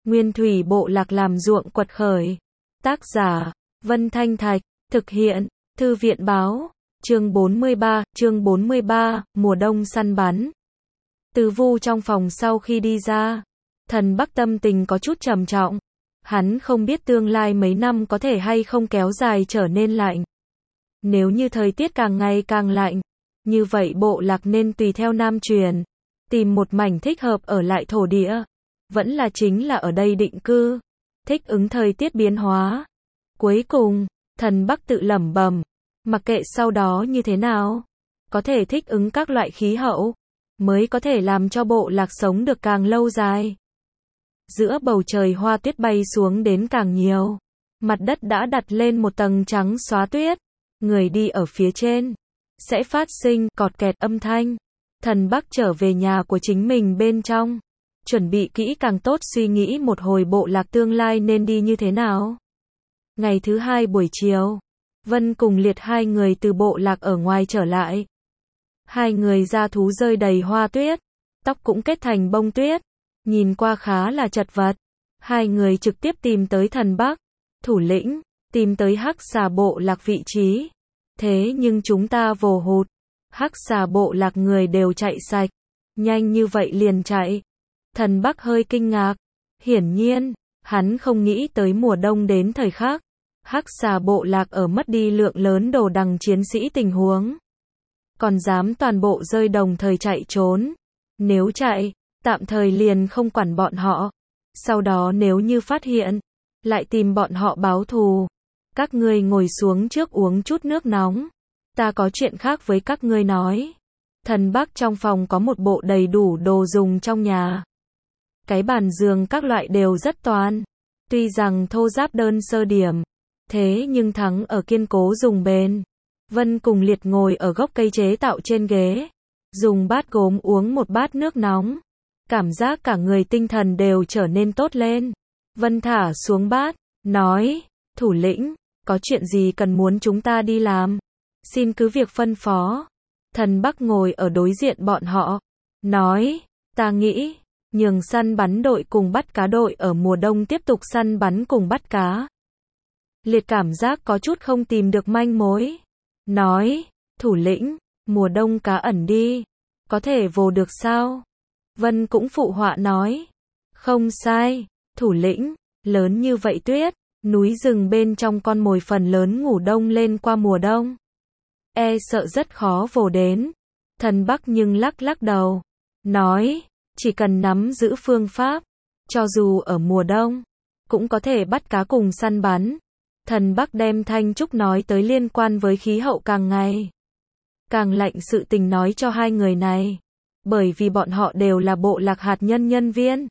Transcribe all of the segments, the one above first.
Nguyên thủy bộ lạc làm ruộng quật khởi. Tác giả, Vân Thanh Thạch, thực hiện, Thư viện báo, chương 43, mùa đông săn bắn. Từ Vu trong phòng sau khi đi ra, Thần Bắc tâm tình có chút trầm trọng. Hắn không biết tương lai mấy năm có thể hay không kéo dài trở nên lạnh. Nếu như thời tiết càng ngày càng lạnh, như vậy bộ lạc nên tùy theo Nam truyền, tìm một mảnh thích hợp ở lại thổ địa, vẫn là chính là ở đây định cư, thích ứng thời tiết biến hóa. Cuối cùng, Thần Bắc tự lẩm bẩm, mặc kệ sau đó như thế nào, có thể thích ứng các loại khí hậu, mới có thể làm cho bộ lạc sống được càng lâu dài. Giữa bầu trời hoa tuyết bay xuống đến càng nhiều, mặt đất đã đặt lên một tầng trắng xóa tuyết, người đi ở phía trên sẽ phát sinh cọt kẹt âm thanh. Thần Bắc trở về nhà của chính mình bên trong, chuẩn bị kỹ càng tốt suy nghĩ một hồi bộ lạc tương lai nên đi như thế nào. Ngày thứ hai buổi chiều, Vân cùng Liệt hai người từ bộ lạc ở ngoài trở lại. Hai người da thú rơi đầy hoa tuyết, tóc cũng kết thành bông tuyết, nhìn qua khá là chật vật. Hai người trực tiếp tìm tới Thần Bắc, thủ lĩnh, tìm tới Hắc Xà bộ lạc vị trí. Thế nhưng chúng ta vồ hụt, Hắc Xà bộ lạc người đều chạy sạch, nhanh như vậy liền chạy. Thần Bắc hơi kinh ngạc, hiển nhiên, hắn không nghĩ tới mùa đông đến thời khắc, Hắc Xà bộ lạc ở mất đi lượng lớn đồ đằng chiến sĩ tình huống. Còn dám toàn bộ rơi đồng thời chạy trốn. Nếu chạy, tạm thời liền không quản bọn họ. Sau đó nếu như phát hiện, lại tìm bọn họ báo thù. Các ngươi ngồi xuống trước uống chút nước nóng. Ta có chuyện khác với các ngươi nói. Thần Bắc trong phòng có một bộ đầy đủ đồ dùng trong nhà. Cái bàn giường các loại đều rất toàn. Tuy rằng thô ráp đơn sơ điểm, thế nhưng thắng ở kiên cố dùng bền. Vân cùng Liệt ngồi ở gốc cây chế tạo trên ghế, dùng bát gốm uống một bát nước nóng. Cảm giác cả người tinh thần đều trở nên tốt lên. Vân thả xuống bát, nói, thủ lĩnh, có chuyện gì cần muốn chúng ta đi làm? Xin cứ việc phân phó. Thần Bắc ngồi ở đối diện bọn họ, nói, ta nghĩ, nhường săn bắn đội cùng bắt cá đội ở mùa đông tiếp tục săn bắn cùng bắt cá. Liệt cảm giác có chút không tìm được manh mối. Nói, thủ lĩnh, mùa đông cá ẩn đi, có thể vồ được sao? Vân cũng phụ họa nói, không sai, thủ lĩnh, lớn như vậy tuyết, núi rừng bên trong con mồi phần lớn ngủ đông lên qua mùa đông. E sợ rất khó vồ đến. Thần Bắc nhưng lắc lắc đầu, nói, chỉ cần nắm giữ phương pháp, cho dù ở mùa đông, cũng có thể bắt cá cùng săn bắn. Thần Bắc đem Thanh Trúc nói tới liên quan với khí hậu càng ngày càng lạnh sự tình nói cho hai người này, bởi vì bọn họ đều là bộ lạc hạt nhân nhân viên,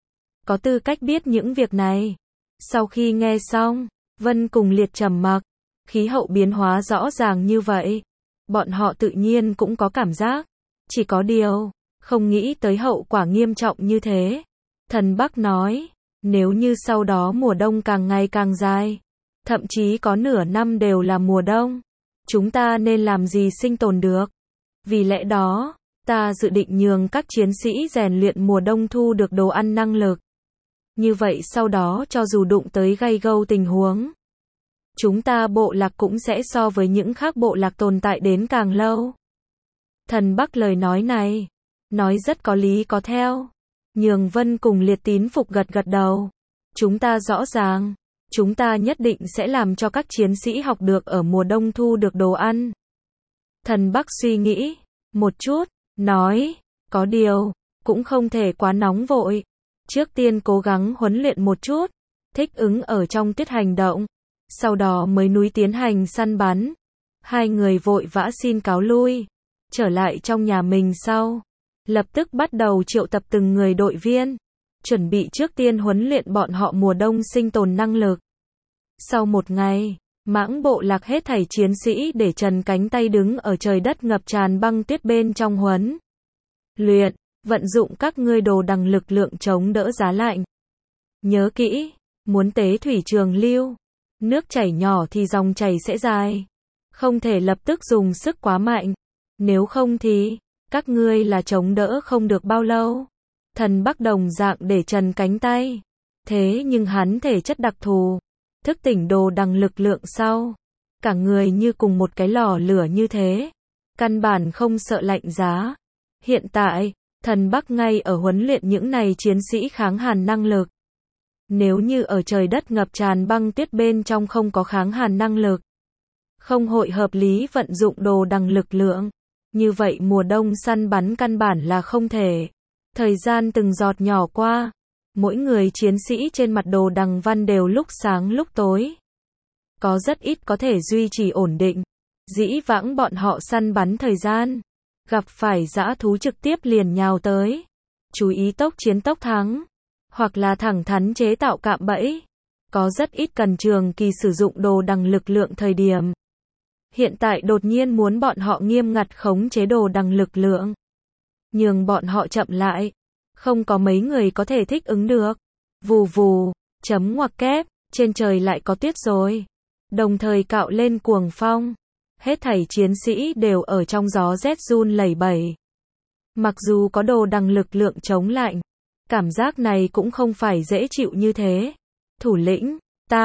có tư cách biết những việc này. Sau khi nghe xong, Vân cùng Liệt trầm mặc, khí hậu biến hóa rõ ràng như vậy, bọn họ tự nhiên cũng có cảm giác, chỉ có điều, không nghĩ tới hậu quả nghiêm trọng như thế. Thần Bắc nói, nếu như sau đó mùa đông càng ngày càng dài, thậm chí có nửa năm đều là mùa đông, chúng ta nên làm gì sinh tồn được? Vì lẽ đó, ta dự định nhường các chiến sĩ rèn luyện mùa đông thu được đồ ăn năng lực. Như vậy sau đó cho dù đụng tới gay gâu tình huống, chúng ta bộ lạc cũng sẽ so với những khác bộ lạc tồn tại đến càng lâu. Thần Bắc lời nói này, nói rất có lý có theo. Nhường Vân cùng Liệt tín phục gật gật đầu. Chúng ta rõ ràng, chúng ta nhất định sẽ làm cho các chiến sĩ học được ở mùa đông thu được đồ ăn. Thần Bắc suy nghĩ một chút, nói, có điều, cũng không thể quá nóng vội. Trước tiên cố gắng huấn luyện một chút, thích ứng ở trong tuyết hành động, sau đó mới núi tiến hành săn bắn. Hai người vội vã xin cáo lui, trở lại trong nhà mình sau, lập tức bắt đầu triệu tập từng người đội viên, chuẩn bị trước tiên huấn luyện bọn họ mùa đông sinh tồn năng lực. Sau một ngày, mãng bộ lạc hết thảy chiến sĩ để trần cánh tay đứng ở trời đất ngập tràn băng tuyết bên trong huấn luyện, vận dụng các ngươi đồ đằng lực lượng chống đỡ giá lạnh. Nhớ kỹ, muốn tế thủy trường lưu, nước chảy nhỏ thì dòng chảy sẽ dài, không thể lập tức dùng sức quá mạnh, nếu không thì các ngươi là chống đỡ không được bao lâu. Thần Bắc đồng dạng để trần cánh tay, Thế nhưng hắn thể chất đặc thù, thức tỉnh đồ đằng lực lượng sau, cả người như cùng một cái lò lửa như thế, căn bản không sợ lạnh giá. Hiện tại, thần Bắc ngay ở huấn luyện những này chiến sĩ kháng hàn năng lực. Nếu như ở trời đất ngập tràn băng tuyết bên trong không có kháng hàn năng lực, không hội hợp lý vận dụng đồ đằng lực lượng, như vậy mùa đông săn bắn căn bản là không thể. Thời gian từng giọt nhỏ qua, mỗi người chiến sĩ trên mặt đồ đằng văn đều lúc sáng lúc tối. Có rất ít có thể duy trì ổn định. Dĩ vãng bọn họ săn bắn thời gian, gặp phải dã thú trực tiếp liền nhào tới. Chú ý tốc chiến tốc thắng, hoặc là thẳng thắn chế tạo cạm bẫy. Có rất ít cần trường kỳ sử dụng đồ đằng lực lượng thời điểm. Hiện tại đột nhiên muốn bọn họ nghiêm ngặt khống chế đồ đằng lực lượng, nhường bọn họ chậm lại, không có mấy người có thể thích ứng được. Vù vù, chấm ngoặc kép, trên trời lại có tuyết rồi. Đồng thời cạo lên cuồng phong. Hết thảy chiến sĩ đều ở trong gió rét run lẩy bẩy. Mặc dù có đồ đằng lực lượng chống lạnh, cảm giác này cũng không phải dễ chịu như thế. Thủ lĩnh,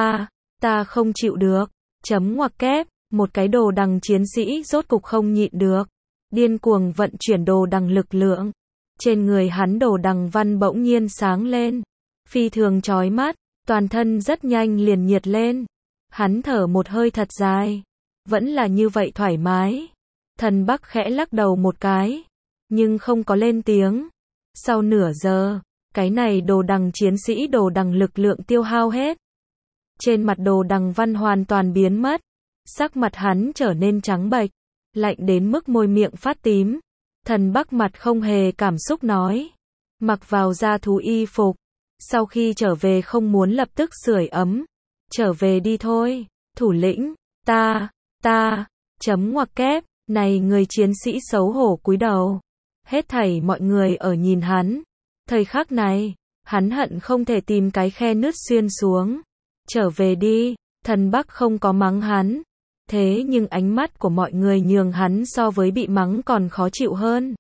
ta không chịu được. Chấm ngoặc kép, một cái đồ đằng chiến sĩ rốt cục không nhịn được. Điên cuồng vận chuyển đồ đằng lực lượng. Trên người hắn đồ đằng văn bỗng nhiên sáng lên. Phi thường chói mắt, toàn thân rất nhanh liền nhiệt lên. Hắn thở một hơi thật dài. Vẫn là như vậy thoải mái. Thần Bắc khẽ lắc đầu một cái, nhưng không có lên tiếng. Sau nửa giờ, cái này đồ đằng chiến sĩ đồ đằng lực lượng tiêu hao hết. Trên mặt đồ đằng văn hoàn toàn biến mất. Sắc mặt hắn trở nên trắng bệch, lạnh đến mức môi miệng phát tím. Thần Bắc mặt không hề cảm xúc nói. Mặc vào da thú y phục. Sau khi trở về không muốn lập tức sưởi ấm. Trở về đi thôi, thủ lĩnh, chấm ngoặc kép, này người chiến sĩ xấu hổ cúi đầu. Hết thảy mọi người ở nhìn hắn. Thời khắc này, hắn hận không thể tìm cái khe nứt xuyên xuống. Trở về đi, thần Bắc không có mắng hắn. Thế nhưng ánh mắt của mọi người nhường hắn so với bị mắng còn khó chịu hơn.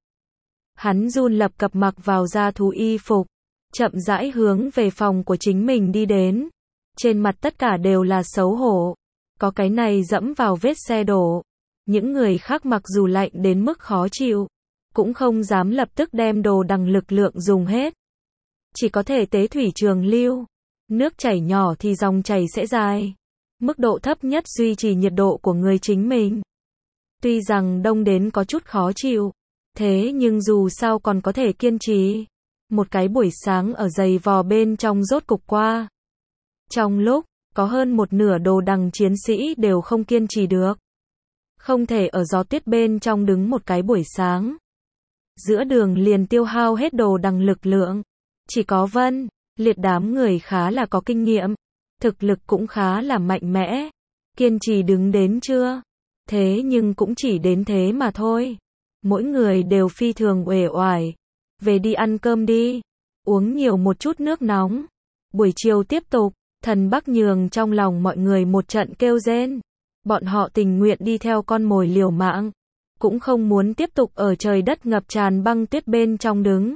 Hắn run lập cập mặc vào da thú y phục, chậm rãi hướng về phòng của chính mình đi đến. Trên mặt tất cả đều là xấu hổ. Có cái này dẫm vào vết xe đổ. Những người khác mặc dù lạnh đến mức khó chịu, cũng không dám lập tức đem đồ đằng lực lượng dùng hết. Chỉ có thể tế thủy trường lưu. Nước chảy nhỏ thì dòng chảy sẽ dài. Mức độ thấp nhất duy trì nhiệt độ của người chính mình. Tuy rằng đông đến có chút khó chịu, thế nhưng dù sao còn có thể kiên trì. Một cái buổi sáng ở giày vò bên trong rốt cục qua. Trong lúc, có hơn một nửa đồ đằng chiến sĩ đều không kiên trì được. Không thể ở gió tuyết bên trong đứng một cái buổi sáng. Giữa đường liền tiêu hao hết đồ đằng lực lượng. Chỉ có Vân, Liệt đám người khá là có kinh nghiệm. Thực lực cũng khá là mạnh mẽ. Kiên trì đứng đến trưa. Thế nhưng cũng chỉ đến thế mà thôi. Mỗi người đều phi thường uể oải. Về đi ăn cơm đi. Uống nhiều một chút nước nóng. Buổi chiều tiếp tục. Thần Bắc nhường trong lòng mọi người một trận kêu rên. Bọn họ tình nguyện đi theo con mồi liều mạng. Cũng không muốn tiếp tục ở trời đất ngập tràn băng tuyết bên trong đứng.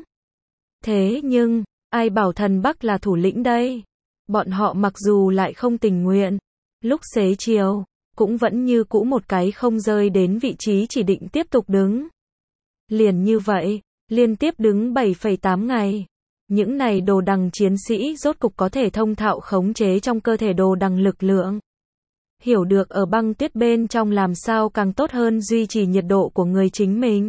Thế nhưng, ai bảo thần Bắc là thủ lĩnh đây? Bọn họ mặc dù lại không tình nguyện. Lúc xế chiều, cũng vẫn như cũ một cái không rơi đến vị trí chỉ định tiếp tục đứng. Liền như vậy, liên tiếp đứng 7,8 ngày. Những này đồ đằng chiến sĩ rốt cục có thể thông thạo khống chế trong cơ thể đồ đằng lực lượng. Hiểu được ở băng tuyết bên trong làm sao càng tốt hơn duy trì nhiệt độ của người chính mình.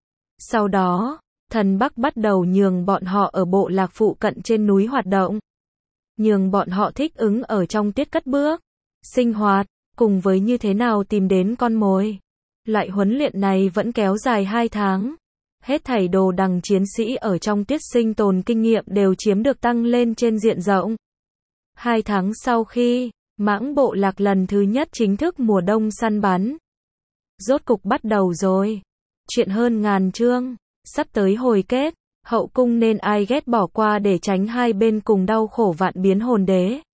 Sau đó, thần Bắc bắt đầu nhường bọn họ ở bộ lạc phụ cận trên núi hoạt động. Nhường bọn họ thích ứng ở trong tuyết cất bước, sinh hoạt, cùng với như thế nào tìm đến con mồi. Loại huấn luyện này vẫn kéo dài 2 tháng. Hết thảy đồ đằng chiến sĩ ở trong tuyết sinh tồn kinh nghiệm đều chiếm được tăng lên trên diện rộng. 2 tháng sau khi, mãng bộ lạc lần thứ nhất chính thức mùa đông săn bắn. Rốt cục bắt đầu rồi. Chuyện hơn ngàn chương, sắp tới hồi kết, hậu cung nên ai ghét bỏ qua để tránh hai bên cùng đau khổ vạn biến hồn đế.